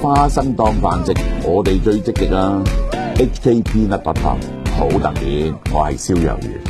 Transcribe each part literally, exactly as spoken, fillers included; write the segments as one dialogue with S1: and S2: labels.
S1: 花生當飯食，我哋最積極啊 ！H K P 一百堂好特別，我係蕭若元。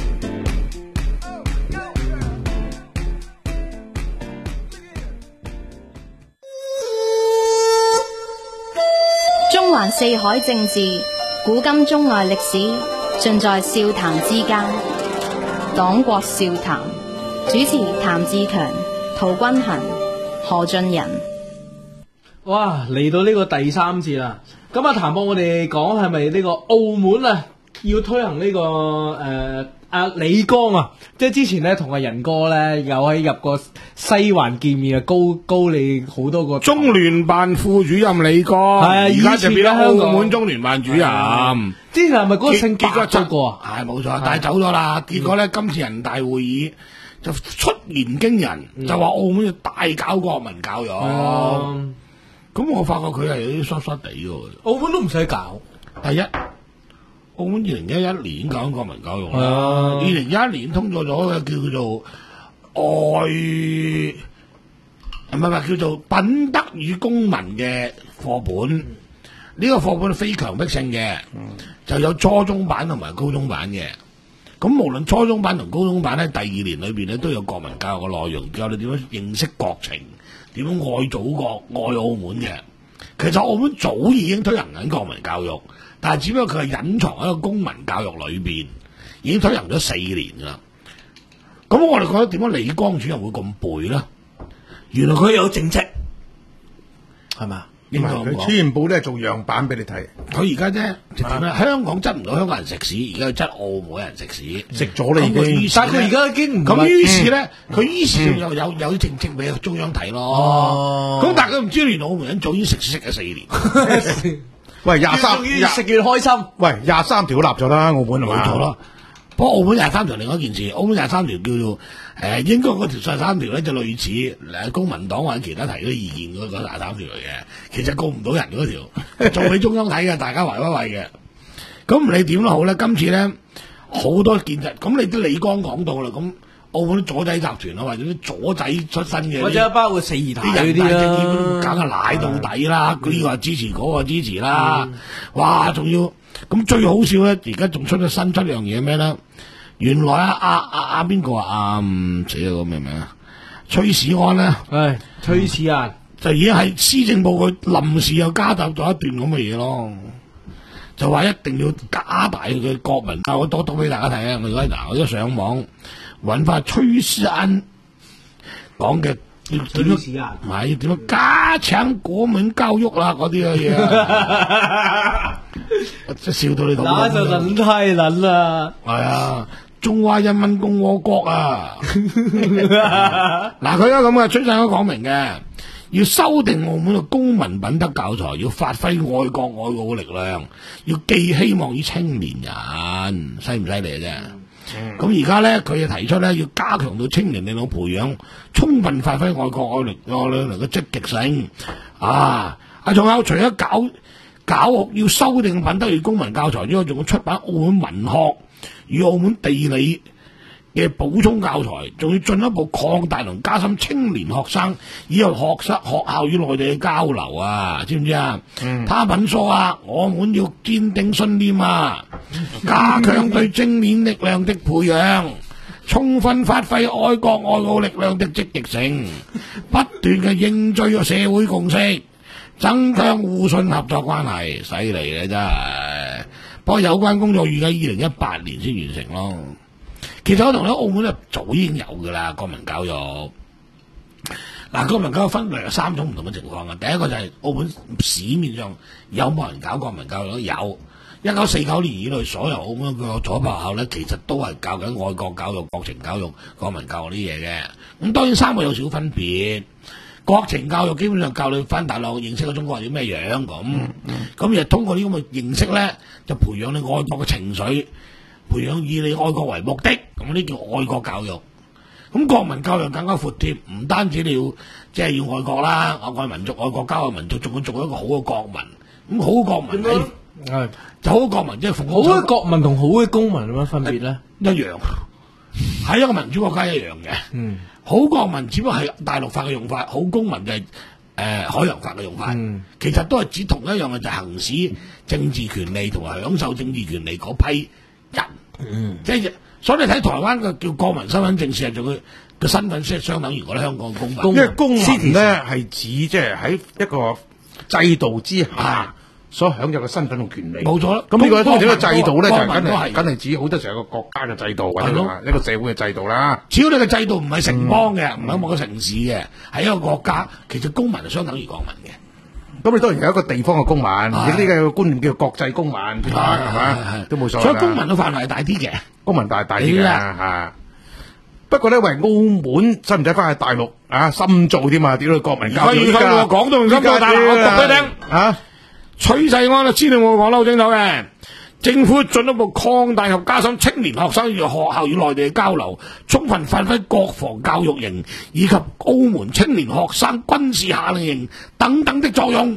S2: 中環四海政治，古今中外歷史，盡在笑談之間。黨國笑談，主持譚志強、陶君行、何俊仁。
S3: 哇，嚟到呢個第三節啦。咁啊，譚博，我哋講係咪呢個澳門啊，要推行呢、這個誒阿李剛啊，即係之前咧同阿仁哥咧有喺入過西環見面啊，高高你好多個
S4: 中聯辦副主任李剛，係啊，而家就變咗澳門中聯辦主任。
S3: 之前係咪嗰個姓白嗰個啊？
S4: 係冇錯，但係走咗啦。結果咧，今次人大會議就出言驚人，嗯、就話澳門要大搞國民教育。咁、嗯、我發覺佢係有啲衰衰地嘅。
S3: 澳門都唔使搞。
S4: 第一，澳門二零一一年搞國民教育啦。二零一一年通過咗嘅叫做愛，唔係唔係叫做品德與公民嘅課本。呢、嗯、個課本係非強迫性嘅。嗯就有初中版同埋高中版嘅，咁無論初中版同高中版咧，第二年裏邊咧都有國民教育嘅內容，教你點樣認識國情，點樣愛祖國、愛澳門嘅。其實澳門早已經推行緊國民教育，但係只不過佢係隱藏喺個公民教育裏邊，已經推行咗四年啦。咁我哋覺得點解李剛主任會咁背咧？原來佢有正職，係嘛？
S5: 佢全部都係做樣板俾你睇。
S4: 佢而家啫，就點咧？香港執唔到香港人食屎，而家執澳門人食屎，
S5: 食咗啦已經。
S3: 但係佢而家已經唔
S4: 咁，於是咧，佢於是又有有啲政績俾中央睇咯。咁但係佢唔知，連澳門人早已經食屎食咗四年。
S5: 喂，廿三
S3: 越食越開心。
S5: 喂，廿三條立咗啦，澳門係嘛？
S4: 冇錯啦。不過澳門廿三條另外一件事，澳門廿三條叫做誒、呃，應該嗰條廿三條咧就類似誒公民黨或者其他提咗意見嗰個廿三條嚟嘅，其實告唔到人嗰條，做俾中央睇嘅，大家圍威喂嘅。咁唔理點都好咧，今次咧好多建制，咁你都李剛講到啦，咁澳門啲左仔集團啊，或者啲左仔出身嘅，
S3: 或者包括四二大嗰啲
S4: 啦，梗係賴到底啦，佢呢個支持，嗰、嗰個支持啦，嗯、哇，仲要。咁最好笑咧，而家仲出咗新出樣嘢咩咧？原來啊啊啊啊邊個啊？啊死啦個咩名啊？崔世安咧，
S3: 係崔世安、嗯、
S4: 就已經係施政報告臨時又加搭咗一段咁嘅嘢咯，就話一定要加大佢嘅國民教育，我讀讀俾大家睇啊！我而家嗱，我而家上網揾翻崔世安講嘅。要點樣？唔係要點樣加強國民教育啦？嗰啲嘅嘢，即係笑到你度。
S3: 那就人太撚啦！
S4: 係啊，中華人民共和國啊！嗱，佢而家咁嘅，崔生都講明嘅，要修訂澳門嘅公民品德教材，要發揮愛國愛澳嘅力量，要寄希望於青年人，犀唔犀利啊？啫！咁而家咧，佢就提出咧，要加強到青年領導培養，充分發揮愛國愛力愛力嘅積極性。啊，啊，仲有除咗搞搞要修訂品德與公民教材之外，仲要出版澳門文學與澳門地理嘅補充教材，仲要進一步擴大同加深青年學生以後學生學校與內地嘅交流啊，知唔知啊？嗯，他品說啊，我們要堅定信念啊，加強對正面力量的培養，充分發揮愛國愛澳力量的積極性，不斷嘅凝聚個社會共識，增強互信合作關係，犀利嘅真係。不過有關工作預計二零一八年先完成咯。其實我同你澳門咧早已經有噶啦，國民教育。嗱，國民教育分為有三種唔同嘅情況啊。第一個就係澳門市面上有冇人搞國民教育？有。一九四九年以來，所有澳門嘅左派學校咧，其實都係教緊愛國教育、國情教育、國民教育啲嘢嘅。咁當然三個有少分別。國情教育基本上教你翻大陸認識個中國係啲咩樣咁，咁亦通過呢咁嘅認識咧，就培養你愛國嘅情緒。培養以你愛國為目的，咁呢叫愛國教育。咁國民教育更加闊貼，唔單止你要即係要愛國啦，愛民族、愛國家、愛民族，仲要做一個好嘅國民。咁好嘅國民係係就好嘅國民，即係
S3: 好嘅國民同好嘅公民有乜分別咧？
S4: 一樣，喺一個民主國家一樣嘅。嗯，好國民只不過係大陸法嘅用法，好公民就係誒海洋法嘅用法，
S3: 嗯
S4: 其實都係指同一樣嘅，就係行使政治權利同埋享受政治權利嗰批人。嗯，即係所以你睇台灣嘅叫國民身份證，事實上佢嘅身份先係相等於我哋香港嘅公民。
S5: 因為公民咧係指即係喺一個制度之下
S4: 啊
S5: 所享有嘅身份同權利。
S4: 冇錯啦。
S5: 咁呢個當然呢個制度咧就
S4: 國
S5: 係梗
S4: 民都係
S5: 係梗係指好多時候一個國家嘅制度或者
S4: 係咯
S5: 話一個社會嘅制度啦。
S4: 只要你嘅制度唔係城邦嘅，唔係某個城市嘅，係一個國家，其實公民係相等於國民嘅。
S5: 咁你當然有一個地方嘅公民，而呢個觀念叫國際公民，係嘛？都冇所謂。
S4: 所以公民嘅範圍係大啲嘅。
S5: 公民大大啲嘅嚇。不過咧，喂，澳門使唔使翻去大陸啊？深造添嘛，屌你國民教育
S4: 而家講到咁多，但係我讀俾你聽
S5: 啊！
S4: 徐世安就知道我講得好清楚嘅。政府進一步擴大及加深青年學生與學校與內地嘅交流，充分發揮國防教育營以及澳門青年學生軍事夏令營等等的作用。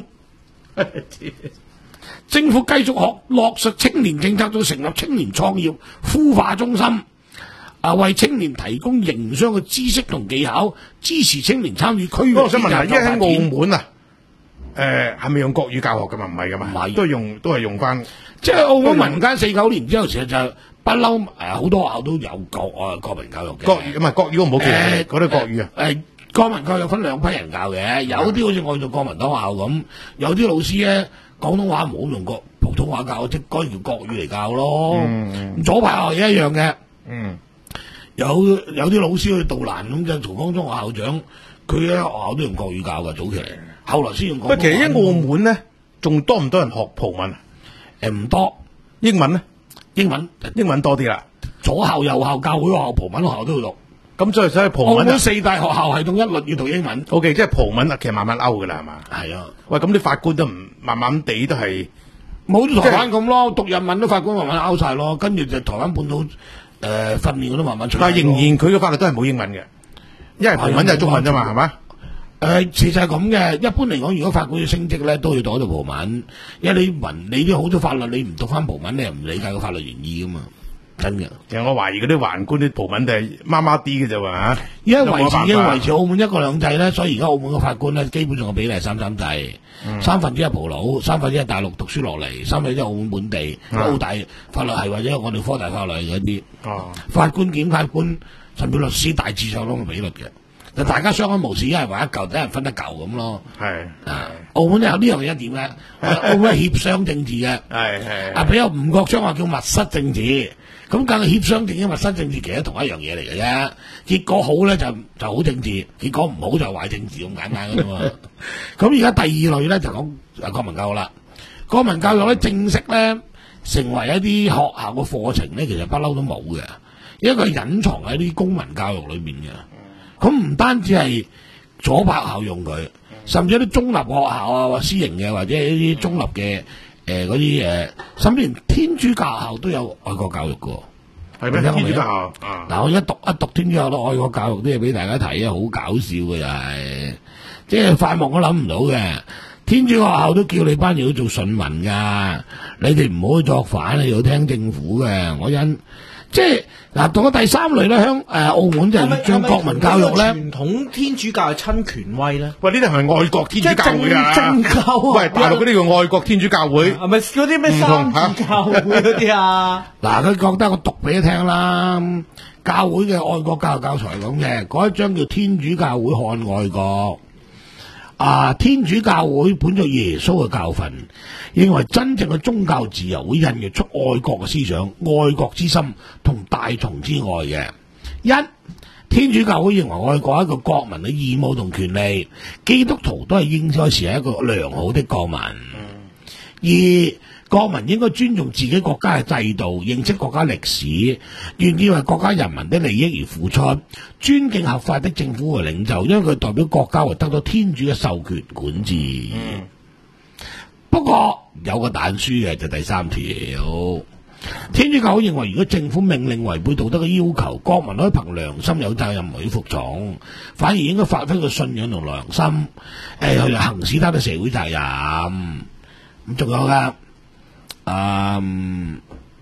S4: 政府繼續學落實青年政策，到成立青年創業孵化中心，啊，為青年提供營商嘅知識同技巧，支持青年參與區域。
S5: 我想問下，因為喺澳門啊，誒係咪用國語教學噶嘛？唔係噶嘛，
S4: 唔係
S5: 都係用都係用翻。
S4: 即係澳門民間四九年之後，其實就不嬲誒，好多學校都有國啊國民教育嘅。
S5: 國語唔係國語，我唔好記
S4: 誒
S5: 嗰啲國語啊。
S4: 誒國民教育分兩批人教嘅，有啲好似我做國民黨學校咁，有啲老師咧廣東話唔好用國普通話教，即係該叫國語嚟教咯。
S5: 嗯
S4: 左派學校一樣嘅。
S5: 嗯，
S4: 有有啲老師去杜蘭咁就曹江中學校長，佢喺學校都用國語教嘅早期，後來先用廣東話。
S5: 不過其實喺澳門咧，仲多唔多人學葡文啊？
S4: 誒唔多，
S5: 英文咧，
S4: 英文
S5: 英文多啲啦。
S4: 左校右校教會學校葡文學校都要讀。
S5: 咁所以所以葡
S4: 澳
S5: 文啊
S4: 門四大學校系統一律要讀英文。
S5: ，O K，即係葡文啊，其實慢慢勾噶啦，係嘛？
S4: 係啊，
S5: 喂，咁啲法官都唔慢慢地都係
S4: 冇咗台灣咁咯，讀日文都法官慢慢拗晒咯，跟住就台灣本土誒訓練嗰都慢慢出嚟咯。
S5: 但係仍然佢嘅法律都係冇英文嘅，因為葡文就係中文啫嘛，係嘛？
S4: 誒，其實係咁嘅。一般嚟講，如果法官要升職咧，都要讀到葡文，因為你文你啲好多法律，你唔讀翻葡文，你又唔理解個法律原意噶嘛，真嘅。
S5: 其實我懷疑嗰啲宦官啲葡文都係麻麻啲嘅啫喎嚇。
S4: 而家維持已經
S5: 有冇辦法
S4: 維持澳門一國兩制咧，所以而家澳門嘅法官咧，基本上嘅比例係三三制，三分之一葡佬，三分之一大陸讀書落嚟，三分之一澳門本地，澳大法律系或者我哋科大法律嗰啲。
S5: 哦，
S4: 法官、檢察官甚至律師大致上咁嘅比率嘅，就大家相安無事，一人話一嚿，一人分一嚿咁咯。
S5: 係
S4: 啊，澳門有呢樣嘢一點嘅，澳門係協商政治嘅。
S5: 係係
S4: 啊，比較吳國昌話叫密室政治，咁梗係協商政治、密室政治其實同一樣嘢嚟嘅啫。結果好咧就就好政治，結果唔好就壞政治咁簡單嘅啫嘛。咁而家第二類咧就講啊國民教育啦，國民教育咧正式咧成為一啲學校嘅課程咧，其實不嬲都冇嘅，因為佢隱藏喺啲公民教育裏面嘅。咁唔單止係左派學校用佢，甚至啲中立學校啊，或私營嘅，或者一啲中立嘅誒嗰啲誒，甚至連天主教學校都有愛國教育嘅。
S5: 係咩？天主教校啊，
S4: 嗱，我一讀一讀天主教都愛國教育啲嘢俾大家睇啊，好搞笑嘅就係，即係發夢都諗唔到嘅。天主學校都叫你班嘢要做順民㗎，你哋唔好去作反，你要聽政府嘅。我因即係嗱，到咗第三類咧，香誒澳門就係將國民教育咧，
S3: 傳統天主教係親權威咧，
S5: 喂，呢啲係咪愛國天主教會啊？
S3: 正教啊
S5: 喂，大陸嗰啲叫愛國天主教會，
S3: 係咪嗰啲咩三自教會嗰啲啊？
S4: 嗱，佢覺得我讀俾你聽啦，教會嘅愛國教育教材咁嘅，嗰一章叫天主教會看愛國。啊！天主教會本着耶穌嘅教訓，認為真正嘅宗教自由會孕育出愛國嘅思想、愛國之心同大同之愛嘅。一，天主教會認為愛國係一個國民嘅義務同權利，基督徒都係應該是一個良好的國民。二，國民應該尊重自己國家嘅制度，認識國家歷史，願意為國家人民的利益而付出，尊敬合法的政府和領袖，因為佢代表國家而得到天主嘅授權管治。嗯、不過有個但書嘅就第三條，天主教會認為，如果政府命令違背道德嘅要求，國民可以憑良心有責任去服從，反而應該發揮個信仰同良心，誒、呃、去行使他嘅社會責任。咁仲有噶。嗯，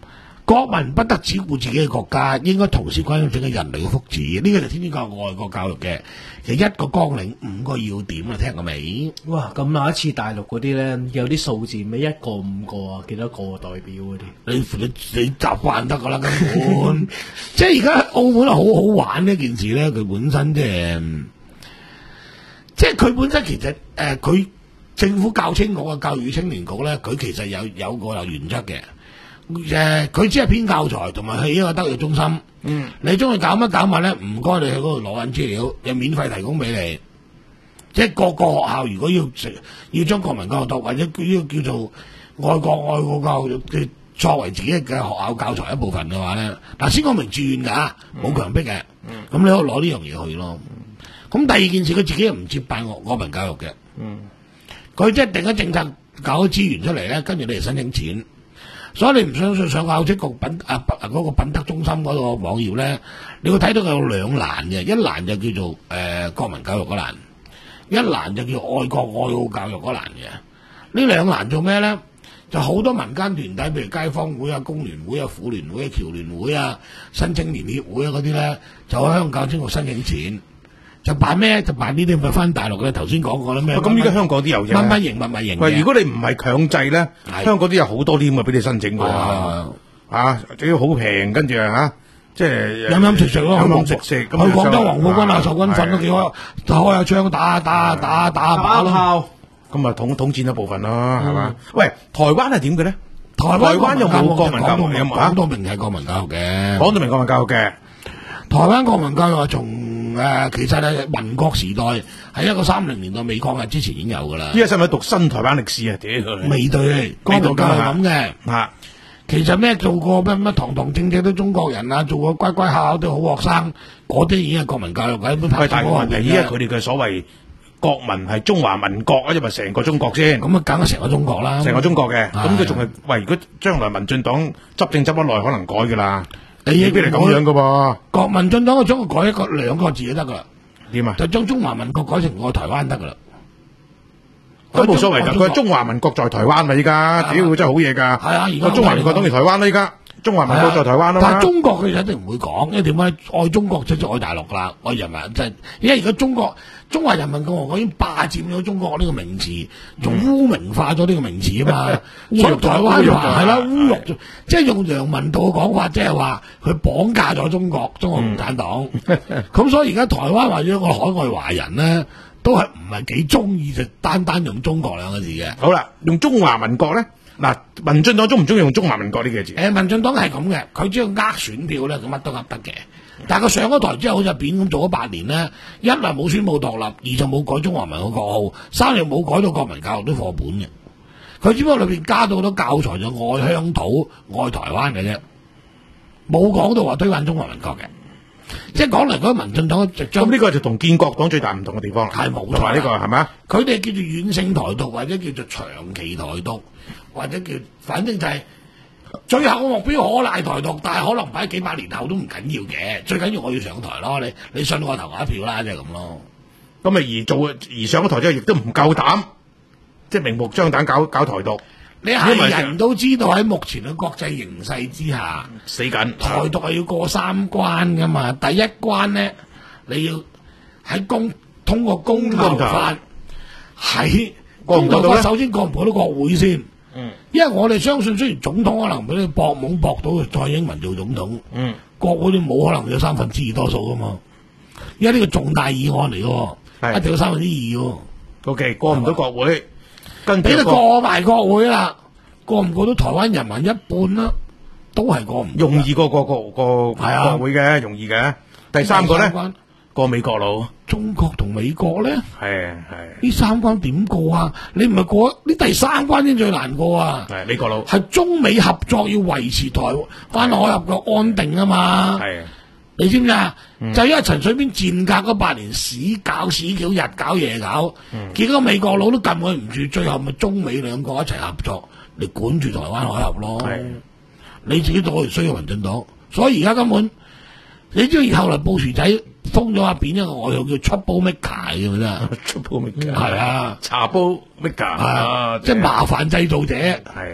S4: 國民不得只顧自己嘅國家，應該同時關心整個人類嘅福祉。呢、這個就天天教外國教育嘅，其實一個綱領五個要點啊，聽過未？
S3: 哇！咁那一次大陸嗰啲咧，有啲數字咩一個五個啊，幾多個代表嗰啲？
S4: 你你你習慣得噶啦，根本即係而家澳門係好好玩呢一件事咧，佢本身即係即係佢本身其實誒，佢、呃、政府教青局嘅教育青年局咧，佢其實有有個有原則嘅。誒、呃，佢只係編教材同埋去一個德育中心。嗯，你中意搞乜搞乜咧？唔該，你去嗰度攞緊資料，有免費提供俾你。即係各個學校如果要要將國民教育讀或者要叫做愛國愛國教育嘅作為自己嘅學校教材一部分嘅話咧，嗱先講明自願㗎，冇強迫嘅。咁、嗯、你可以攞呢樣嘢去咯。咁、嗯、第二件事，佢自己又唔接辦國民教育嘅。嗯，佢即係定咗政策，搞咗資源出嚟咧，跟住你嚟申請錢。所以你唔相信上教職局品啊嗰、那個品德中心嗰個網頁咧，你會睇到佢有兩欄嘅，一欄就叫做誒、呃、國民教育嗰欄，一欄就叫愛國愛澳教育嗰欄嘅。呢兩欄做咩咧？就好多民間團體，譬如街坊會啊、工聯會啊、婦聯會啊、僑聯會啊、新青年協會啊嗰啲咧，就喺香港教職局申請錢。就辦咩？就辦呢啲咪翻大陸嘅，頭先講過啦咩？
S5: 咁依家香港啲有啫，
S4: 乜乜型乜乜型。
S5: 喂，如果你唔係強制咧，香港啲有好多啲咁嘅俾你申請嘅，啊，仲要好平，跟住啊，即係
S4: 飲飲食食咯，
S5: 飲飲食食。去
S4: 廣州黃埔軍校受軍訓都幾開，就開下槍打打打打靶咯。
S5: 咁啊統統戰一部分咯，係嘛？喂，台灣係點嘅咧？
S4: 台
S5: 灣有冇國民教育？
S4: 講到明係國民教育嘅，
S5: 講到明國民教育嘅。
S4: 台灣國民教育係從誒、呃，其實咧民國時代喺一個三零年代未抗日之前已經有噶啦。依家使唔使讀新台灣歷史啊？屌，
S5: 未
S4: 對，國民教育係咁嘅。
S5: 啊，
S4: 其實咩做過乜乜堂堂正正都中國人啊，做過乖乖孝孝都好學生，嗰啲已經係國民教育嘅。
S5: 喂，但係問題依家佢哋嘅所謂國民係中華民國啊，因為成個中國先。
S4: 咁啊，梗係成個中國啦，
S5: 成個中國嘅。咁佢仲係喂，如果將來民進黨執政執得耐，可能改噶啦。你邊嚟咁樣噶噃？
S4: 國民進黨嘅將佢改一個兩個字就得噶啦。
S5: 點啊？
S4: 就將中華民國改成愛台灣得噶啦。
S5: 都冇所謂噶，佢係中華民國在台灣嘛，依家屌佢真係好嘢噶。係啊，而家中華民國等於台灣啦，依家中華民國在台灣啊嘛。
S4: 但係中國佢一定唔會講，因為點解愛中國即係愛大陸啦，愛人民即係，因為而家中國中華人民共和國已經霸佔咗中國呢個名詞，仲污名化咗呢個名詞啊嘛。侮辱台灣話係啦，侮辱即係用楊文道嘅講法，即係話佢綁架咗中國，中國共產黨。咁所以而家台灣或者一個海外華人咧，都係唔係幾中意就單單用中國兩個字嘅。
S5: 好啦，用中華民國咧，嗱，民進黨中唔中意用中華民國呢個字？
S4: 誒，民進黨係咁嘅，佢只要呃選票咧，佢乜都呃得嘅。但係佢上咗台之後，好似扁咁做咗八年咧，一嚟冇宣佈獨立，二就冇改中華民國國號，三又冇改到國民教育啲課本嘅。佢只不過裏邊加到好多教材就愛鄉土、愛台灣嘅啫，冇講到話推翻中華民國嘅。即係講嚟講，民進黨就將
S5: 咁呢個就同建國黨最大唔同嘅地方啦。
S4: 係冇錯，
S5: 同埋呢個係咪啊？
S4: 佢哋叫做軟性台獨，或者叫做長期台獨，或者叫反正就係最後嘅目標可賴台獨，但係可能擺幾百年後都唔緊要嘅。最緊要我要上台咯，你你信我投我一票啦，即係咁咯。
S5: 咁咪而做而上咗台之後，亦都唔夠膽，即係明目張膽搞搞台獨。
S4: 你係人都知道喺目前嘅國際形勢之下，
S5: 死緊
S4: 台獨係要過三關噶嘛。第一關咧，你要喺公通過公投法，喺公投法首先過唔過到國會先。嗯，因為我哋相信，雖然總統可能俾你搏懵搏到蔡英文做總統，嗯，國會都冇可能有三分之二多數噶嘛。因為呢個重大議案嚟嘅，一定要三分之二嘅。
S5: O K， 過唔到國會。跟住
S4: 俾你過埋國會啦，過唔過到台灣人民一半啦，都係過唔到。
S5: 容易過過過過
S4: 係啊，
S5: 國會嘅容易嘅。第三個咧，過美國佬。
S4: 中國同美國咧，
S5: 係係
S4: 呢三關點過啊？你唔係過呢第三關先最難過啊？
S5: 係美國佬
S4: 係中美合作要維持台灣海峽嘅安定啊嘛。係。你知唔知啊？嗯、就因為陳水扁賤格嗰八年屎搞屎橋，日搞夜搞，嗯、結果美國佬都撳佢唔住，最後咪中美兩個一齊合作嚟管住台灣海峽咯。你自己當然需要民進黨，所以而家根本你知道後來布殊仔封咗阿扁一個外號叫 Trouble Maker 嘅啫
S5: ，Trouble Maker
S4: 係啊，
S5: 茶煲 Maker
S4: 啊，即係麻煩製造者。
S5: 係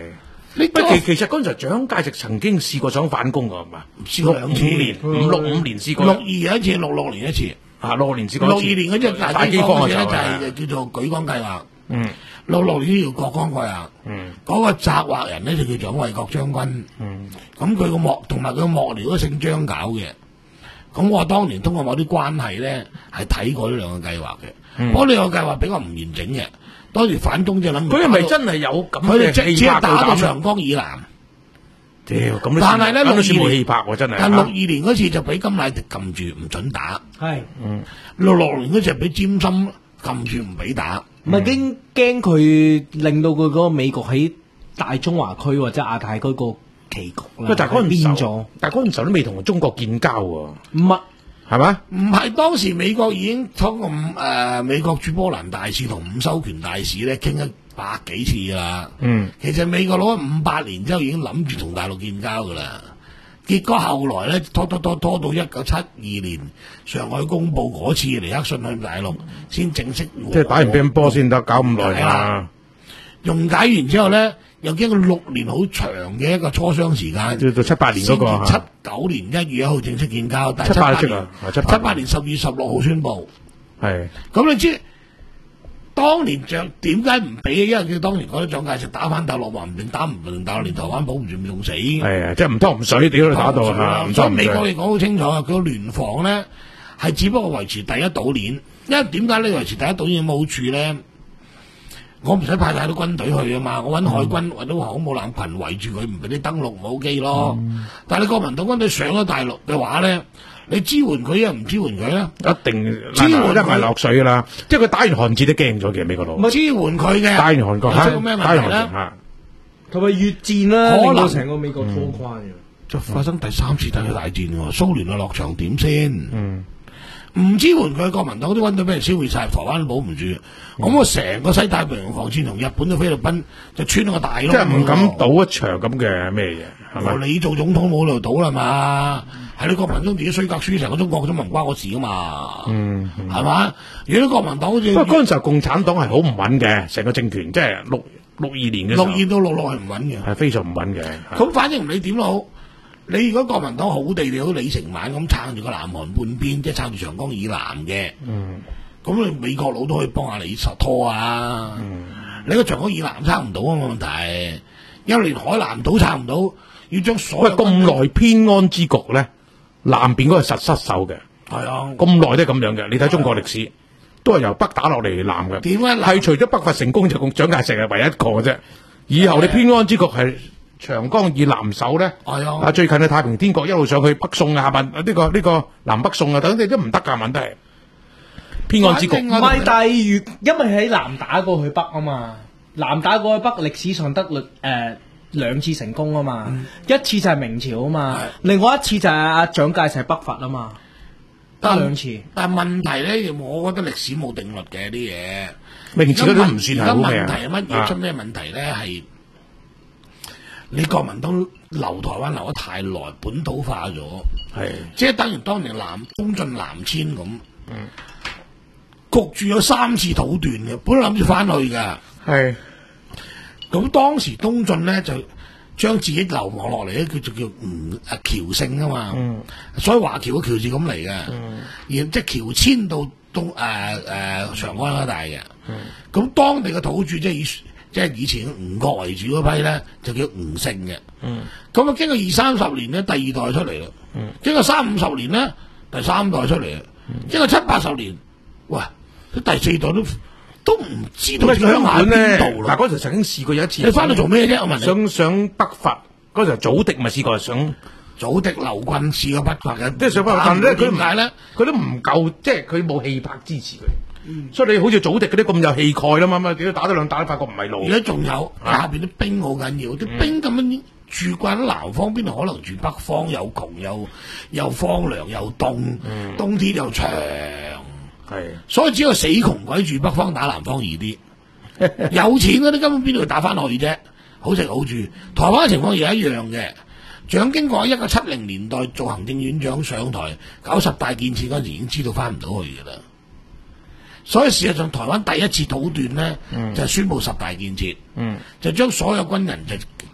S4: 你
S5: 不其其實嗰陣時蔣介石曾經試過想反攻㗎係嘛？
S4: 試過兩次
S5: 五年五六五年試過，
S4: 六二有一次，六六年一次。
S5: 啊六六年試過一次，
S4: 六二年嗰隻大
S5: 大饑
S4: 饑荒嗰隻咧
S5: 荒嘅時候
S4: 就係叫做舉光計劃。
S5: 嗯
S4: 六六年叫國光計劃。
S5: 嗯
S4: 嗰個策劃人咧就叫蔣緯國將軍。
S5: 嗯
S4: 咁佢個幕同埋佢個幕僚都姓張搞嘅。咁我當年通過某啲關係咧，係睇過呢兩個計劃嘅。
S5: 嗯
S4: 不過呢兩個計劃比較唔完整嘅。當時反攻就諗住
S5: 佢係咪真係有咁
S4: 佢哋
S5: 嘅氣
S4: 只只係
S5: 魄
S4: 打到
S5: 夠膽？
S4: 長江以南。
S5: 屌咁都
S4: 但係咧
S5: 咁都算
S4: 六二年
S5: 冇氣魄喎，真係。
S4: 但六二年嗰次就俾甘迺迪撳住唔准打。
S3: 係
S5: 嗯
S4: 六六年嗰次俾詹森撳住唔俾打。
S3: 唔係驚驚佢令到佢嗰個美國喺大中華區或者亞太區個棋局啦
S5: 喂，但係嗰陣時
S3: 變咗
S5: 候，，但係嗰陣時候都未同中國建交喎，
S3: 唔係
S5: 係嘛？
S4: 唔係當時美國已經通過誒、呃、美國駐波蘭大使同伍修權大使咧傾咗百幾次㗎啦。
S5: 嗯，
S4: 其實美國攞咗五百年之後已經諗住同大陸建交㗎啦。結果後來咧拖拖拖拖到一九七二年上海公佈嗰次尼克遜去大陸，先正式
S5: 即係打完乒乓波先得，搞咁耐
S4: 係啦
S5: 啊！
S4: 溶解完之後咧，又經過六年好長嘅一個磋商時間。
S5: 到到七八年嗰個
S4: 七
S5: 嚇
S4: 九年一月一號正式建交，但係
S5: 七八
S4: 七八年
S5: 年啊七八
S4: 七八年十月十六號宣佈。
S5: 係
S4: 咁你知當年就點解唔俾？因為佢當年覺得蔣介石打翻大陸話唔定打唔定大陸，連台灣保唔住，咪用死。
S5: 係啊，即係唔湯唔水，屌你打到嚇，唔
S4: 所以
S5: 湯唔水。
S4: 美國你講好清楚啊，佢個聯防咧係只不過維持第一島鏈，因為點解你維持第一島鏈有冇好處咧？我唔使派太多軍隊去啊嘛，我揾海軍或者航空母艦群圍住佢，唔俾你登陸，唔好機咯。但係你國民黨軍隊上咗大陸嘅話咧，你支援佢又唔支援佢咧？
S5: 一定
S4: 支援佢
S5: 一埋落水㗎啦，即係佢打完韓戰都驚咗嘅美國佬，
S4: 唔支援佢嘅，
S5: 打完韓國嚇，
S4: 出個咩
S5: 打完韓
S4: 問題咧？
S5: 戰嚇，
S3: 同埋越戰啦，
S4: 可能
S3: 令到成個美國拖垮嘅。
S4: 就發生第三次世界大戰喎，蘇聯啊落場點先？
S5: 嗯，
S4: 唔支援佢，國民黨啲軍隊俾人消滅晒，台灣都保唔住。咁我成個西太平洋防線同日本到菲律賓就穿咗個大窿。
S5: 即係唔敢賭一場咁嘅咩嘢，係咪？
S4: 你做總統冇理由賭啦嘛，係你國民黨自己衰格輸成個中國咁，唔關我事噶嘛。
S5: 嗯，
S4: 係嘛？如果啲國民黨好似
S5: 不過嗰陣時候共產黨係好唔穩嘅，成個政權即係六六二年嘅時候
S4: 六二到六六係唔穩嘅。
S5: 係非常唔穩嘅。
S4: 咁反正唔理點都好，你如果國民黨好地地好李承晚咁撐住個南韓半邊，即係撐住長江以南嘅，
S5: 嗯，
S4: 咁你美國佬都可以幫下你實拖啊！
S5: 嗯
S4: 你個長江以南撐唔到啊，冇問題，因為連海南島撐唔到，要將所
S5: 喂，
S4: 有
S5: 咁耐偏安之局咧，南邊嗰個實失守嘅，
S4: 係啊，
S5: 咁耐都係咁樣嘅。你睇中國歷史，都係由北打落嚟南嘅。
S4: 點解南
S5: 係除咗北伐成功就共蔣介石係唯一一個嘅啫。以後你偏安之局係長江以南守咧，
S4: 係啊
S5: 啊最近嘅太平天國一路上去北宋啊，問呢個呢個南北宋啊等，你都唔得㗎，問題係偏安之局。
S4: 反正
S3: 唔係，但係越因為喺南打過去北啊嘛，南打過去北歷史上得誒、呃、兩次成功啊嘛，
S4: 嗯
S3: 一次就係明朝啊嘛
S4: 係，
S3: 另外一次就係阿蔣介石北伐啊嘛，得兩次。
S4: 但問題咧，我覺得歷史冇定律嘅啲嘢。
S5: 明朝嗰啲唔算係好咩
S4: 而家問題係乜嘢？
S5: 啊
S4: 出咩問題咧？係你國民黨留台灣留得太耐，本土化咗，
S5: 係
S4: 即係等於當年南東進南遷咁，焗住有三次土斷嘅，本來諗住翻去㗎。
S5: 係
S4: 咁當時東進咧就將自己流亡落嚟咧，叫做叫吳啊僑姓啊嘛，
S5: 嗯
S4: 所以華僑嘅僑字咁嚟嘅，而即係僑遷到東誒誒長安嗰帶嘅。咁、當地嘅土著即係以即係以前吳國為主嗰批咧，就叫吳姓嘅。咁啊、經過二三十年咧，第二代出嚟啦。經過三五十年咧，第三代出嚟啦。經過七八十年，喂，第四代都都唔知道
S5: 咁啊，
S4: 鄉下
S5: 香港咧，
S4: 邊度啦。
S5: 嗱嗰陣曾經試過有一次，
S4: 你翻去做咩啫？我問你。
S5: 想想北伐嗰陣，祖迪咪試過想，
S4: 祖迪劉棍試過北伐嘅，
S5: 即係想北伐，但係咧佢唔
S4: 點解咧？
S5: 佢都唔夠，即係佢冇氣魄支持佢。所以你好似祖迪嗰啲咁有氣概啦嘛，嘛屌打多兩打都發覺唔係路
S4: 而。家仲有下邊啲兵好緊要，啲兵咁樣住慣喺南方，邊度可能住北方？又窮又又荒涼又凍，冬天又長，
S5: 係
S4: 所以只有死窮鬼住北方打南方易啲。有錢嗰啲根本邊度打翻去啫？好食好住。台灣嘅情況亦係一樣嘅。蔣經國喺一九七零年代做行政院長上台搞十大建設嗰陣時，已經知道翻唔到去㗎啦。所以事實上，台灣第一次土斷咧，就係宣布十大建設，
S5: 嗯
S4: 就將所有軍人就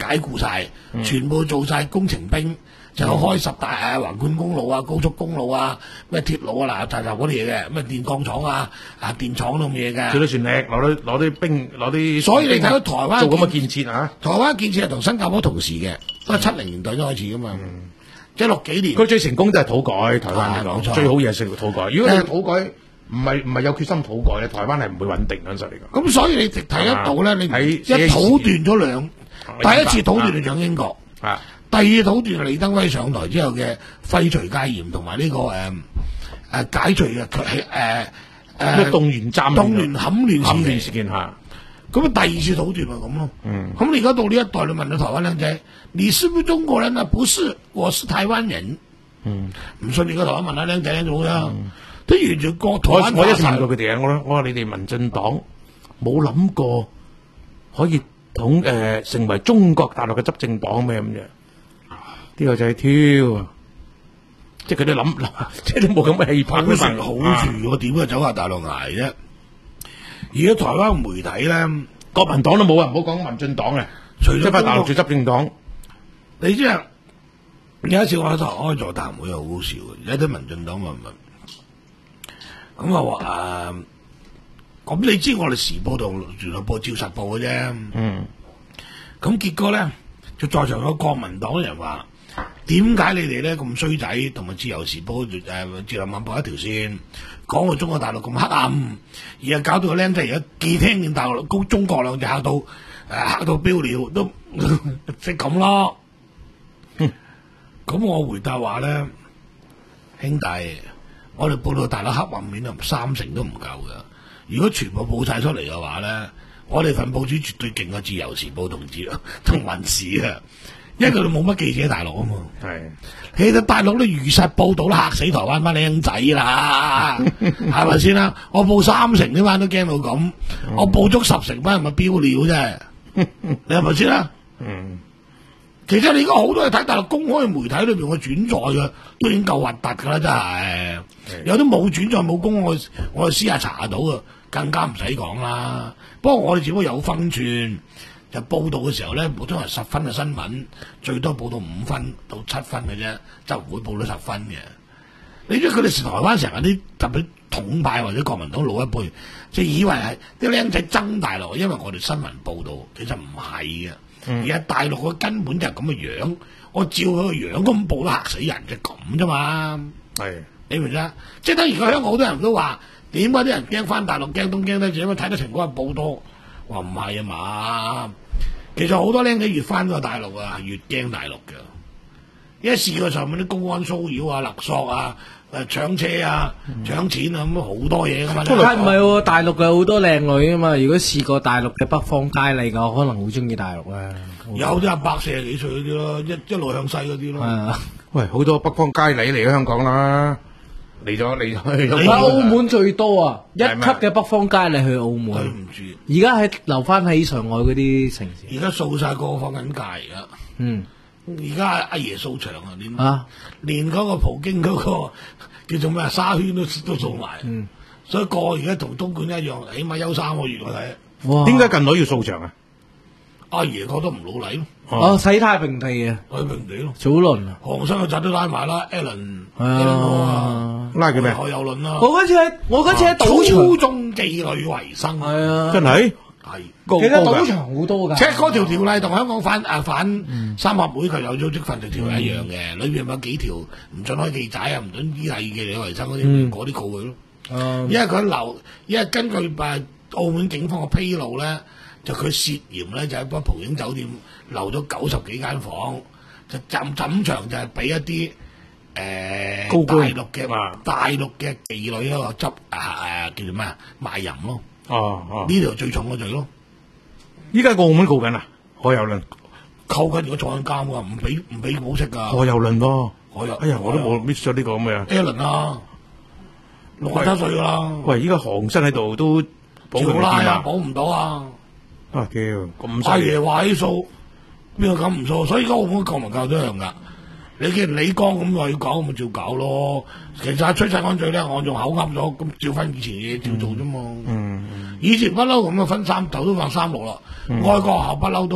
S4: 解僱晒，全部做晒工程兵。就開十大啊橫貫公路啊高速公路啊咩鐵路啊嗱，就就嗰啲嘢嘅，咩電鋼廠啊啊電廠咁嘢嘅，
S5: 做啲船力，攞啲攞啲兵，攞啲。
S4: 所以你睇到台灣
S5: 做咁嘅建設啊，
S4: 台灣建設係同新加坡同時嘅，都係七零年代都開始噶嘛，即係六幾年。
S5: 佢最成功都係土改，台灣嚟講最好嘢係土改。如果你土改唔係唔係有決心土改咧，台灣係唔會穩定嗰陣時嚟講。
S4: 咁所以你睇得到咧，你一土斷咗兩，第一次土斷就上英國。
S5: 啊
S4: 第二土段係李登輝上台之後嘅廢除戒嚴同埋呢個誒誒、呃、解除嘅佢誒誒
S5: 動員佔
S4: 動員冚亂
S5: 冚亂事件嚇，
S4: 咁第二次土段咪咁咯。嗯，咁你而家到呢一代，你問到台灣僆仔，你是不是中國人啊？不是，我是台灣人。嗯，唔信你個台灣問下僆仔做啦，都完全國台灣。
S5: 我一次問過佢哋啊，我我話你哋民進黨冇諗過可以統誒、呃、成為中國大陸嘅執政黨咩咁樣？啲個仔挑啊！即係佢哋諗，即係都冇咁嘅氣魄。
S4: 好成好住，我點解走下大陸捱啫？而家台灣媒體咧，
S5: 國民黨都冇啊，唔好講民進黨嘅，除咗翻大陸做執政黨。
S4: 你知啊？有一次我喺台開座談會，好好笑嘅，有啲民進黨問問，咁我話誒，咁你知我哋時報同聯合報照實報嘅啫。嗯。咁結果咧，就在場有國民黨嘅人話。點解你哋咧咁衰仔，同埋自由時報誒、呃、自由晚報一條線，講到中國大陸咁黑暗，而家搞到個僆仔而家既聽見大陸高中國兩隻嚇到誒嚇到飆了，都即係咁咯。咁、嗯、我回答話咧，兄弟，我哋報道大陸黑暗面啊，三成都唔夠㗎。如果全部報晒出嚟嘅話咧，我哋份報紙絕對勁過自由時報同自由同民視啊！因為佢哋冇乜記者喺大陸啊嘛，係其實大陸都如實報道都嚇死台灣班僆仔啦，係咪先啦？我報三成呢班都驚到咁，嗯、我報足十成班係咪飆料啫？你係咪先啦？嗯，其實你而家好多嘢睇大陸公開嘅媒體裏邊嘅轉載嘅，都已經夠核突噶啦，真係。有啲冇轉載冇公開，我哋私下查到啊，更加唔使講啦。不過我哋只不過有分寸。就報道嘅時候咧，普通係十分嘅新聞，最多報到五分到七分嘅啫，就唔會報到十分嘅。你知佢哋台灣成日啲特別統派或者國民黨老一輩，即係以為係啲僆仔爭大陸，因為我哋新聞報道其實唔係嘅，嗯、而係大陸佢根本就係咁嘅樣，我照佢個樣咁報都嚇死人，就咁啫嘛。係是你明唔明啊？即係等而家香港好多人都話，點解啲人驚翻大陸驚東驚西，因為睇得《蘋果日報》多。話唔係啊嘛，其實好多僆仔越翻咗大陸啊，越驚大陸嘅。一試過上面啲公安騷擾啊、勒索啊、誒搶車啊、搶錢啊咁好多嘢噶嘛。
S3: 梗係唔係喎？大陸有好多靚女啊嘛。如果試過大陸嘅北方佳麗嘅，可能好中意大陸啊。
S4: 有啲阿伯四十幾歲嗰啲咯，一一路向西嗰啲咯。
S3: 啊、
S5: 喂，好多北方佳麗嚟咗香港啦。嚟咗嚟咗，
S3: 喺澳門最多啊！一級嘅北方佳麗去澳門，
S4: 對唔住，
S3: 而家係留翻喺上海嗰啲城市。
S4: 而家掃晒個個放緊假而家。嗯，而家阿爺掃場啊，連啊連嗰個葡京嗰個叫做咩啊沙圈都都掃埋。嗯，所以個而家同東莞一樣，起碼休三個月我睇。
S5: 哇！點解近來要掃場啊？
S4: 阿爺覺得唔老禮咯。
S3: 哦，洗太平地啊，
S4: 洗平地咯。
S3: 早輪啊，
S4: 韓生個仔都拉埋啦 Alan
S3: 係啊，
S5: 拉叫咩？
S4: 何猷倫啦。
S3: 我嗰次喺我嗰次喺賭場，
S4: 操縱妓女為生。
S3: 係啊，
S5: 真係
S4: 係。
S3: 其實賭場好多㗎。
S4: 即係嗰條條例同香港反誒反三合會佢有組織犯罪條例一樣嘅，裏邊有幾條唔准開記仔啊，唔准依賴妓女為生嗰啲，嗰啲告佢咯。因為佢留，因為根據誒澳門警方嘅披露咧。就佢涉嫌咧，就喺嗰葡京酒店留咗九十幾間房，就浸枕場就係俾一啲誒、呃、高大陸嘅、啊、大陸嘅妓女嗰個執誒誒叫做咩啊賣淫咯。哦哦，呢條最重嘅罪咯。
S5: 依家澳門告緊啊，何猷倫
S4: 扣緊如果坐緊監㗎，唔俾唔俾保釋㗎。
S5: 何猷倫喎，
S4: 何猷，
S5: 哎呀，我都冇 miss 咗呢個咁嘅。
S4: Alan 啊，六十七歲㗎啦。
S5: 喂，依家韓生喺度都保唔到啊，
S4: 保唔到啊！
S5: 啊叫咁
S4: 阿爺話起訴，邊個敢唔訴？所以而家澳門國民教都一樣噶。你既然李剛咁話要搞，咁咪照搞咯。其實阿崔世安最叻，我用口噏咗，咁照翻以前嘢照做啫嘛。嗯，以前不嬲咁啊，分三頭都分三六啦。嗯、外國學校不嬲都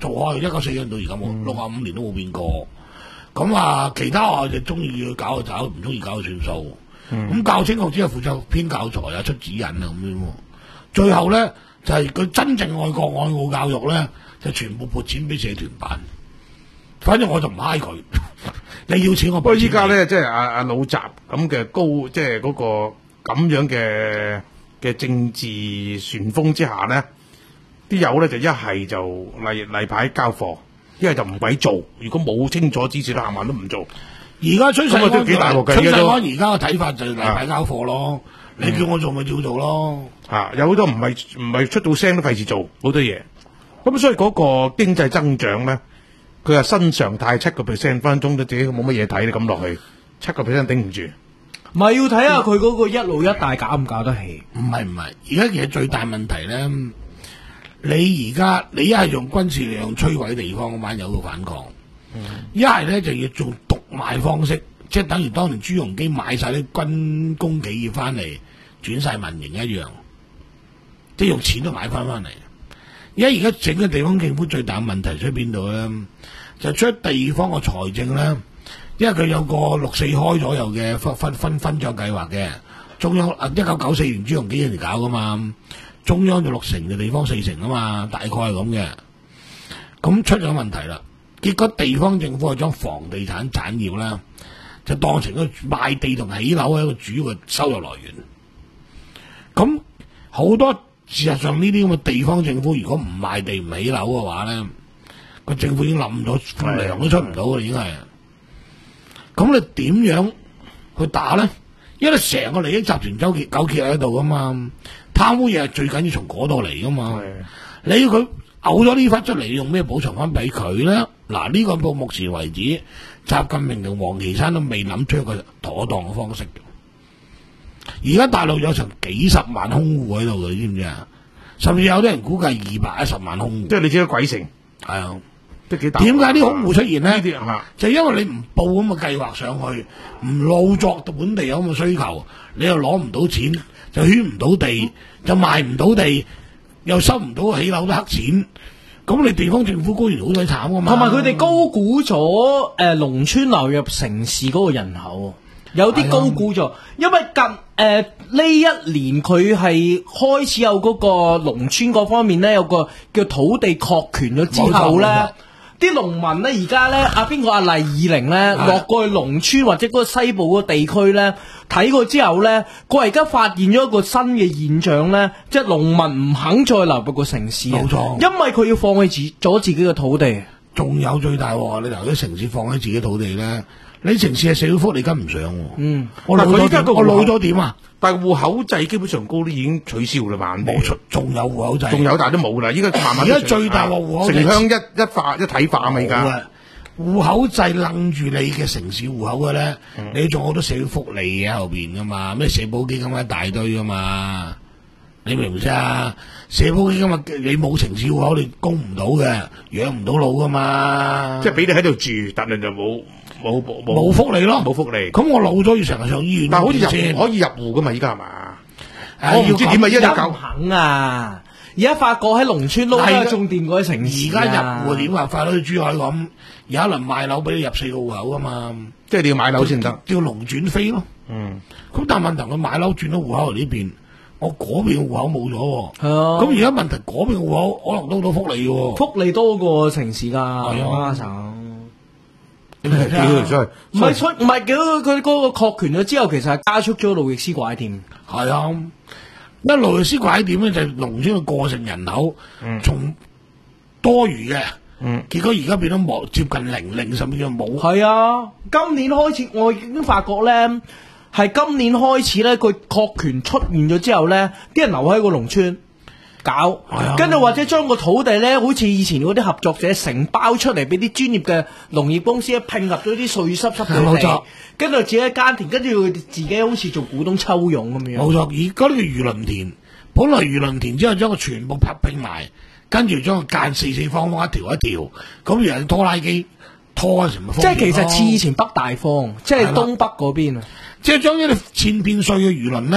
S4: 做開，一九四一年到而家冇六啊五年都冇變過。咁啊，其他學校就中意去搞就搞，唔中意搞就算數。咁、嗯、教青局只係負責編教材啊、出指引啊咁樣。最後咧就係、是、佢真正愛國愛澳教育咧，就全部撥錢俾社團辦。反正我就唔嗨佢，你要錢我。不過
S5: 依家咧，即係阿阿老習咁嘅高，即係嗰個咁樣嘅嘅政治旋風之下咧，啲友咧就一係就例例牌交貨，一係就唔鬼做。如果冇清楚指示，都行萬都唔做。
S4: 而家崔世安
S5: 都幾大鑊嘅，
S4: 崔世安而家嘅睇法就係例牌交貨咯。你叫我做咪照做咯。
S5: 啊，有好多唔係唔係出到聲都費事做好多嘢。咁所以嗰個經濟增長咧。佢話新常態七個 percent 分鐘都自己冇乜嘢睇，你咁落去七個 percent 頂唔住。
S3: 唔係要睇下佢嗰個一路一帶搞唔搞得起？
S4: 唔係唔係，而家其實最大問題咧，你而家你一係用軍事力量摧毀地方嗰班友嘅反抗，一係咧就要做獨賣方式，即係等於當年朱鎔基買晒啲軍工企業翻嚟轉晒民營一樣，即係用錢都買翻翻嚟。而家而家整個地方政府最大嘅問題出喺邊度咧？就出地方嘅財政咧，因為佢有個六四開左右嘅分分分分賬計劃嘅，中央啊一九九四年朱鎔基嚟搞噶嘛，中央就六成嘅地方四成啊嘛，大概係咁嘅。咁出咗問題啦，結果地方政府係將房地產產業啦，就當成個賣地同起樓係一個主要嘅收入來源。咁好多。事實上呢啲咁嘅地方政府，如果唔賣地唔起樓嘅話咧，個政府已經冧咗，糧都出唔到嘅已經係。咁你點樣去打咧？因為成個利益集團糾結糾結喺度噶嘛，貪污嘢係最緊要從嗰度嚟噶嘛。你要佢嘔咗呢忽出嚟，用咩補償翻俾佢咧？嗱，呢個到目前為止，習近平同王岐山都未諗出一個妥當嘅方式。而家大陸有成幾十萬空戶喺度嘅，你知唔知啊？甚至有啲人估計二百一十萬空戶，
S5: 即係你知道鬼城
S4: 係啊，
S5: 都幾大。
S4: 點解啲空戶出現咧？
S5: 呢
S4: 就因為你唔報咁嘅計劃上去，唔老作本地有咁嘅需求，你又攞唔到錢，就圈唔到地，就賣唔到地，又收唔到起樓都黑錢。咁你地方政府官員好鬼慘噶嘛？
S3: 同埋佢哋高估咗誒農村流入城市嗰個人口。有啲高估咗，因為近誒呢、呃、一年佢係開始有嗰個農村嗰方面咧，有個叫土地確權咗之後咧，啲農民咧而家咧阿邊個阿黎以寧咧落過去農村或者嗰個西部嗰個地區咧睇過之後咧，佢而家發現咗一個新嘅現象咧，即係農民唔肯再流入個城市，
S4: 冇錯，
S3: 因為佢要放棄自咗自己嘅土地。
S4: 仲有最大喎，你留喺城市放喺自己土地咧。你城市嘅社會福利跟唔上喎。
S3: 嗯，
S4: 我老咗我老咗點啊？
S5: 但係戶口制基本上高啲已經取消啦，慢
S4: 冇出，仲有戶口制，
S5: 仲有但係都冇啦。依家慢慢
S4: 而家最大個戶口制
S5: 城鄉一一化一體化啊嘛，而家
S4: 戶口制楞住你嘅城市戶口嘅咧，嗯、你仲好多社會福利喺後邊噶嘛？咩社保基金一大堆噶嘛？你明唔明啊？社保基金啊，你冇城市戶口你供唔到嘅，養唔到老噶嘛？
S5: 即係俾你喺度住，但係就冇。冇冇
S4: 冇福利咯，
S5: 冇福利。
S4: 咁我老咗要成日上醫院，
S5: 但係好似入可以入戶噶嘛？依家係嘛？我唔知點啊，一
S3: 有唔肯啊！而家發覺喺農村撈都仲掂過喺城市。
S4: 而家入戶點話法？好似珠海咁，有一輪賣樓俾你入四個戶口噶嘛？
S5: 即係你要買樓先得，
S4: 叫龍轉飛咯。嗯。咁但係問題佢買樓轉咗戶口嚟呢邊，我嗰邊嘅戶口冇咗。係啊。咁而家問題嗰邊嘅戶口可能都好多福利嘅。
S3: 福利多過城市㗎。係啊，省。唔係出唔係叫佢嗰個確權咗之後，其實係加速咗路易斯拐點。
S4: 係啊，一路易斯拐點咧就係農村嘅過剩人口，從、嗯、多餘嘅，嗯，結果而家變咗冇接近零零，甚至乎冇。係啊，
S3: 今年開始我已經發覺咧，係今年開始咧，佢確權出現咗之後咧，啲人留喺個農村。搞，跟住或者將個土地咧，好似以前嗰啲合作社承包出嚟，俾啲專業嘅農業公司咧拼合咗啲碎濕濕嘅地，跟住自己耕田，跟住佢自己好似做股東抽佣咁樣。
S4: 冇錯，而嗰啲叫魚鱗田，本來魚鱗田之後將佢全部拍拼埋，跟住將佢間四四方方一條一條，咁然後拖拉機拖成咪方。
S3: 即係其實似以前北大荒，即係東北嗰邊啊，
S4: 即係將呢啲千片碎嘅魚鱗咧，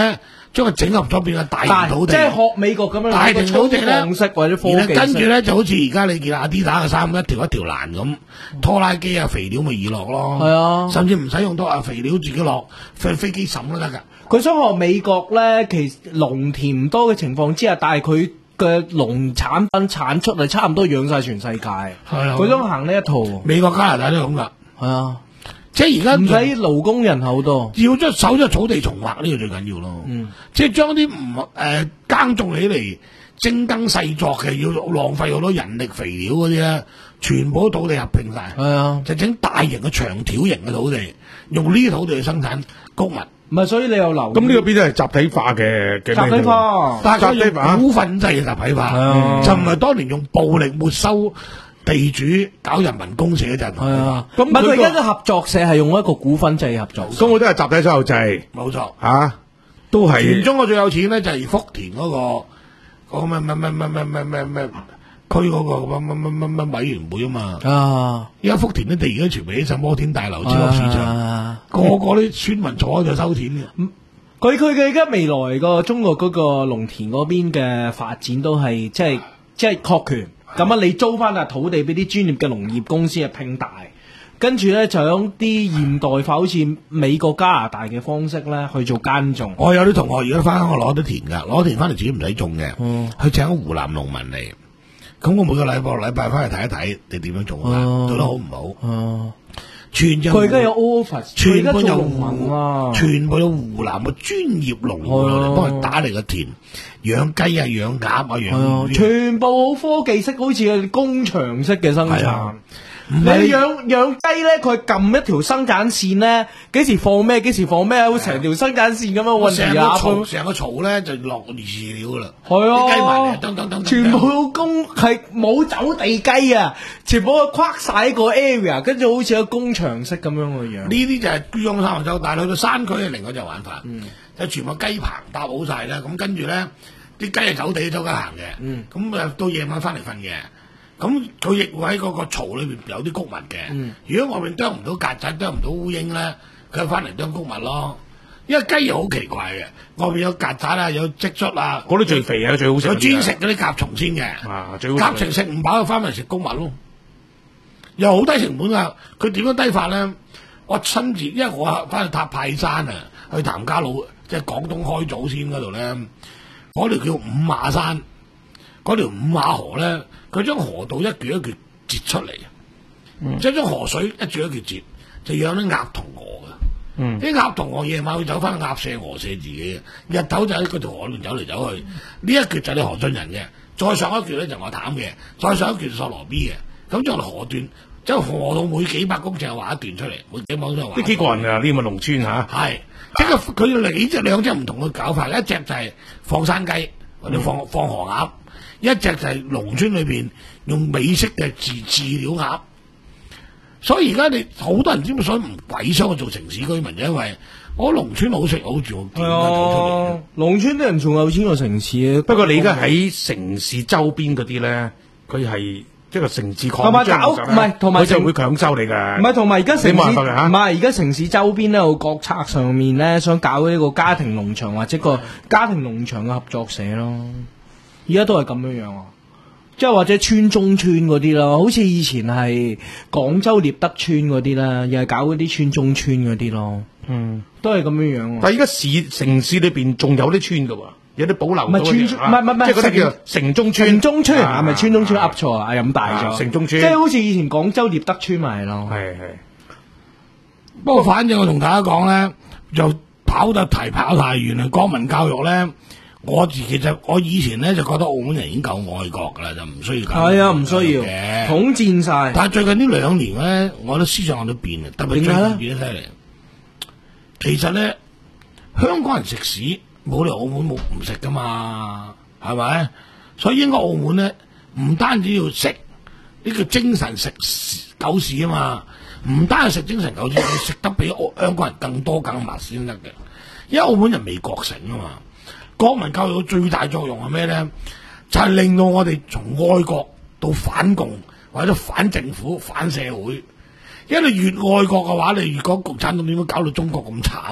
S4: 將佢整合咗變咗大型土地，
S3: 即係學美國咁樣
S4: 大型土地咧，
S3: 方式或者科技式，
S4: 跟住咧就好似而家你見阿迪打嘅衫一條一條欄咁，拖拉機啊肥料咪易落咯，
S3: 係啊，
S4: 甚至唔使用到啊肥料自己落，飛飛機滲都得㗎。
S3: 佢想學美國咧，其實農田唔多嘅情況之下，但係佢嘅農產品產出係差唔多養晒全世界。係
S4: 啊，
S3: 佢想行呢一套。
S4: 美國加拿大都咁㗎。
S3: 係啊，
S4: 即係而家
S3: 唔使勞工人口多，
S4: 要將手將土地重劃呢個最緊要咯。
S3: 嗯，
S4: 即係將啲唔誒耕種起嚟精耕細作嘅，要浪費好多人力肥料嗰啲咧，全部土地合併晒。
S3: 係啊，
S4: 就整大型嘅長條型嘅土地，用呢啲土地去生產穀物。
S3: 唔係，所以你又留
S5: 咁呢個邊都係集體化嘅嘅
S3: 集體化，
S4: 但係
S5: 集體化
S4: 股份制嘅集體化，
S3: 啊、
S4: 就唔係當年用暴力沒收地主搞人民公社嗰陣。
S3: 係啊，咁唔係佢而家嘅合作社係用一個股份制合作，
S5: 咁我都係集體所有制，
S4: 冇錯
S5: 嚇，都係。
S4: 全中國最有錢咧就係福田嗰、嗰個嗰個咩咩咩咩咩咩咩咩區嗰個乜乜乜乜乜委員會啊嘛。
S3: 啊！
S4: 而家福田啲地而家全部起晒摩天大樓、超級市場，
S3: 啊、
S4: 個個啲村民坐喺度收錢嘅。
S3: 佢佢嘅而家未來個中國嗰個農田嗰邊嘅發展都係即係即係確權。咁啊，你租翻笪土地俾啲專業嘅農業公司啊拼大，跟住咧就用啲現代化，好似美國、加拿大嘅方式咧去做耕種。
S4: 我有啲同學而家翻香港攞啲田㗎，攞田翻嚟自己唔使種嘅，
S3: 嗯、
S4: 去請湖南農民嚟。咁我每個禮拜禮拜翻去睇一睇，你點樣做啊？
S3: 哦、
S4: 做得好唔好？
S3: 哦、
S4: 啊，全就
S3: 佢而家有 office，
S4: 全部有
S3: 農民啊，
S4: 全部有湖南嘅專業農民幫佢打嚟個田，養雞啊、養鴨啊、養魚，
S3: 全部好科技式，好似工場式嘅生產。你養養雞咧，佢撳一條生產線咧，幾時放咩？幾時放咩？會成條生產線咁樣運
S4: 成個槽，成個槽咧就落飼料啦。
S3: 係啊，
S4: 雞埋嚟，等等等，
S3: 全部工係冇走地雞啊，全部跨晒個 area，跟住好似個工場式咁樣嘅樣。呢
S4: 啲就係珠江三角洲，但係去到山區係另外一隻玩法，嗯、就全部雞棚搭好晒啦。咁跟住咧，啲雞係走地周街行嘅，咁誒、嗯、到夜晚翻嚟瞓嘅。咁佢亦會喺嗰個槽裏邊有啲穀物嘅。嗯、如果外面啄唔到曱甴、啄唔到烏蠅咧，佢翻嚟啄穀物咯。因為雞又好奇怪嘅，外面有曱甴啊，有蟋蟀啊，
S5: 嗰啲最肥啊，最好食。
S4: 佢專食嗰啲甲蟲先嘅。
S5: 啊，最好食。
S4: 甲蟲食唔飽，翻嚟食穀物咯。又好低成本啊！佢點樣低法咧？我親自，因為我翻去塔派山啊，去譚家佬，即係廣東開祖先嗰度咧，嗰條叫五馬山，嗰條五馬河咧。佢將河道一撅一撅截出嚟，嗯、即係將河水一撅一撅截，就養啲鴨同鵝嘅。啲、嗯、鴨同鵝夜晚會走翻鴨舍鵝舍自己嘅，日頭就喺嗰條河裏邊走嚟走去。呢、嗯、一撅就係河俊人嘅，再上一撅咧就我淡嘅，再上一撅就索羅 B 嘅。咁將河段，即係河道每幾百公尺畫一段出嚟，每幾百公尺畫。
S5: 呢幾個人啊，呢咁嘅農村嚇，
S4: 係即係佢哋幾隻兩隻唔同嘅搞法，一隻就係放山雞或者放、嗯、放河鴨。一隻就係農村裏邊用美式嘅飼飼料鴨，所以而家你好多人知唔知所以唔鬼想去做城市居民，因為我農村好食好住好見啊，走出嚟。
S3: 農村啲人仲有錢過城市啊！
S5: 不過你而家喺城市周邊嗰啲咧，佢係即係城市擴張，
S3: 搞唔係同埋
S5: 佢就會強收你㗎。
S3: 唔係同埋而家城市唔
S5: 係
S3: 而家城市周邊咧，個國策上面咧想搞呢個家庭農場或者個家庭農場嘅合作社咯。而家都係咁樣樣啊，即係或者村中村嗰啲咯，好似以前係廣州獵德村嗰啲啦，又係搞嗰啲村中村嗰啲咯。嗯，都係咁樣樣。
S5: 但係而家市城市裏邊仲有啲村㗎喎，有啲保留。
S3: 唔係村，唔係唔係唔係，
S5: 即係嗰啲叫城中村。
S3: 城中村係咪村中村噏錯啊？飲大咗。
S5: 城中村，
S3: 即係好似以前廣州獵德村咪係咯。
S5: 係係。
S4: 不過反正我同大家講咧，就跑得題跑太遠啦，國民教育咧。我自己就我以前咧就覺得澳門人已經夠愛國噶啦，就唔需要搞。係
S3: 啊，唔需要嘅，統戰晒。
S4: 但係最近呢兩年咧，我覺得思想我都變啦，特別最近變得犀利。其實咧，香港人食屎冇理由澳門冇唔食噶嘛，係咪？所以應該澳門咧唔單止要食呢個精神食狗屎啊嘛，唔單係食精神狗屎，要食得比香港人更多更密先得嘅。因為澳門人未覺醒啊嘛。國民教育嘅最大作用係咩咧？就係、是、令到我哋從愛國到反共或者反政府、反社會。因為你越愛國嘅話，你越講共產黨點樣搞到中國咁慘，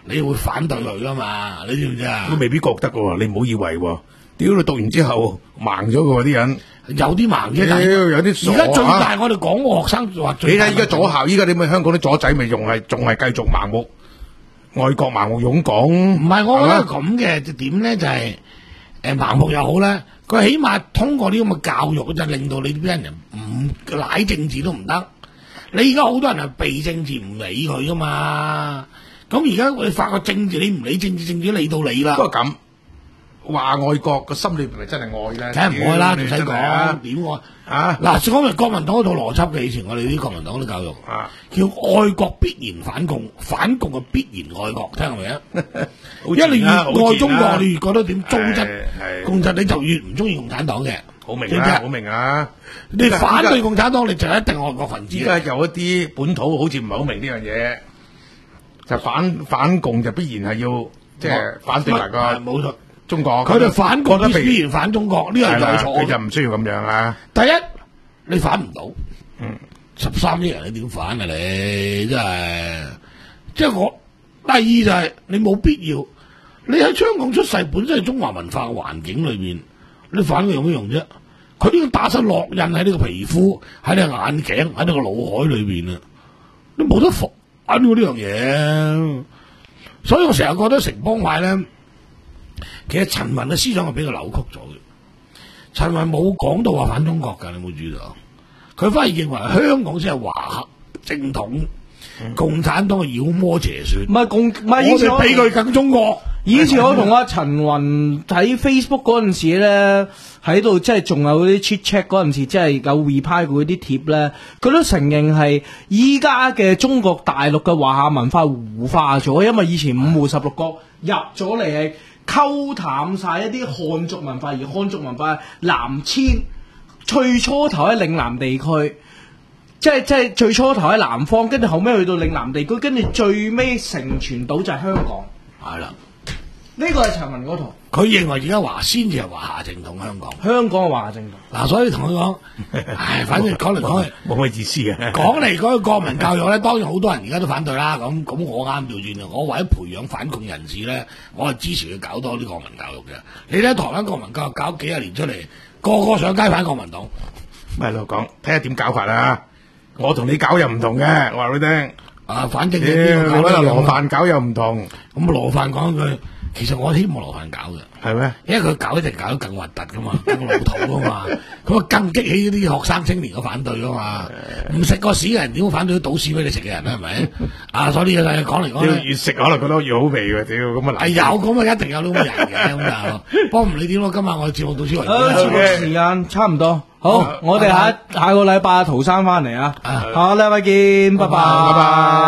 S4: 你會反對佢噶嘛？你知唔知啊？
S5: 都未必覺得嘅喎，你唔好以為喎。屌你讀完之後盲咗嘅喎啲人，
S4: 有啲盲啫，
S5: 屌有啲傻
S4: 而家最大
S5: 啊
S4: 我哋講個學生話
S5: 你
S4: 最大，
S5: 睇依家左校，依家你咪香港啲左仔咪仲係仲係繼續盲目外國盲目擁港。
S4: 唔係，我覺得
S5: 係嘛
S4: 係咁嘅，就點咧就係、誒盲目又好咧，佢起碼通過呢咁嘅教育就令到你啲人唔舐政治都唔得。你而家好多人係避政治唔理佢噶嘛，咁而家你發覺政治你唔理政治，政治理到你啦。
S5: 不過咁話愛國個心裏邊咪真係愛咧？
S4: 梗係唔愛啦，仲使
S5: 真係啊
S4: 講點愛？
S5: 啊
S4: 嗱，講明國民黨嗰套邏輯嘅，以前我哋啲國民黨啲教育，
S5: 啊！
S4: 叫愛國必然反共，反共嘅必然愛國，聽係咪啊？
S5: 好
S4: 因為你越
S5: 自然啦好
S4: 愛中
S5: 自然啦
S4: 國，你越覺得點糟質
S5: 係係
S4: 共產，你就越唔中意共產黨嘅。
S5: 好明
S4: 知唔知啊
S5: 啦，好明啊！
S4: 你反對共產黨，你就一定愛國分子
S5: 依
S4: 啊。
S5: 家有一啲本土好似唔係好明呢樣嘢，就反反共就必然係要即係反對埋
S4: 係
S5: 個
S4: 冇錯，
S5: 中國。
S4: 佢哋反共
S5: 覺得
S4: 必然反中國，呢個係
S5: 係啦，佢就
S4: 有錯。
S5: 唔需要咁樣啊。
S4: 第一，你反唔到，
S5: 嗯，
S4: 十三億人你點反啊？你真係，即係我。第二就係、你冇必要，你喺香港出世，本身係中華文化嘅環境裏邊，你反佢有咩用啫？佢呢個打晒烙印喺呢個皮膚，喺你個眼鏡，喺你個腦海裏邊啊！你冇得反呢樣嘢，所以我成日覺得城邦派咧，其實陳雲嘅思想係比較扭曲咗嘅。陳雲冇講到話反中國㗎，你冇注意到？佢反而認為香港先係華正統，
S5: 嗯、
S4: 共產黨係妖魔邪説。
S3: 唔係共，唔係
S4: 我
S3: 以前我
S4: 哋比佢更中國。
S3: 以前我同阿陳雲喺 Facebook 嗰陣時咧，喺度即係仲有啲 chit chat 嗰陣時，即係有 reply 過啲貼咧，佢都承認係依家嘅中國大陸嘅華夏文化糊化咗，因為以前五胡十六國入咗嚟係溝淡晒一啲漢族文化，而漢族文化南遷，最初頭喺嶺南地區。即係即係最初頭喺南方，跟住後尾去到嶺南地區，跟住最尾成傳到就係香港。
S4: 係啦，
S3: 呢個係陳雲嗰套，
S4: 佢認為而家華先至係華夏正統香港。
S3: 香港嘅華夏正統。
S4: 嗱，所以同佢講，唉，反正講嚟講去，
S5: 冇乜意思嘅。
S4: 講嚟講去國民教育咧，當然好多人而家都反對啦。咁咁我啱調轉啊，我為咗培養反共人士咧，我係支持佢搞多啲國民教育嘅。你睇台灣國民教育搞幾廿年出嚟，個個上街反國民黨。
S5: 咪喺度講，睇下點搞法啦。我同你搞又唔同嘅，我話你聽。
S4: 啊，反正
S5: 屌，
S4: 呢
S5: 你
S4: 個搞得
S5: 揾阿羅范搞又唔同，
S4: 咁羅范講一句，其實我希望羅范搞嘅。
S5: 係咩？
S4: 因為佢搞一定搞得更核突噶嘛，更老土噶嘛，咁啊更激起啲學生青年嘅反對噶嘛。唔食個屎嘅人點會反對倒屎俾你食嘅人咧？係咪？啊，所以呢個講嚟講
S5: 屌
S4: 去，
S5: 越食可能覺得越好味喎，屌咁啊
S4: 係有咁啊，一定有呢咁嘅人嘅咁就。不過唔理點咯，今晚我哋節目到此為止
S3: 好，
S4: 啦。
S3: 節目時間差唔多，好，
S5: 好
S3: 我哋下下個禮拜陶生翻嚟啊，
S4: 啊
S3: 下個禮拜見，拜拜，
S5: 拜拜。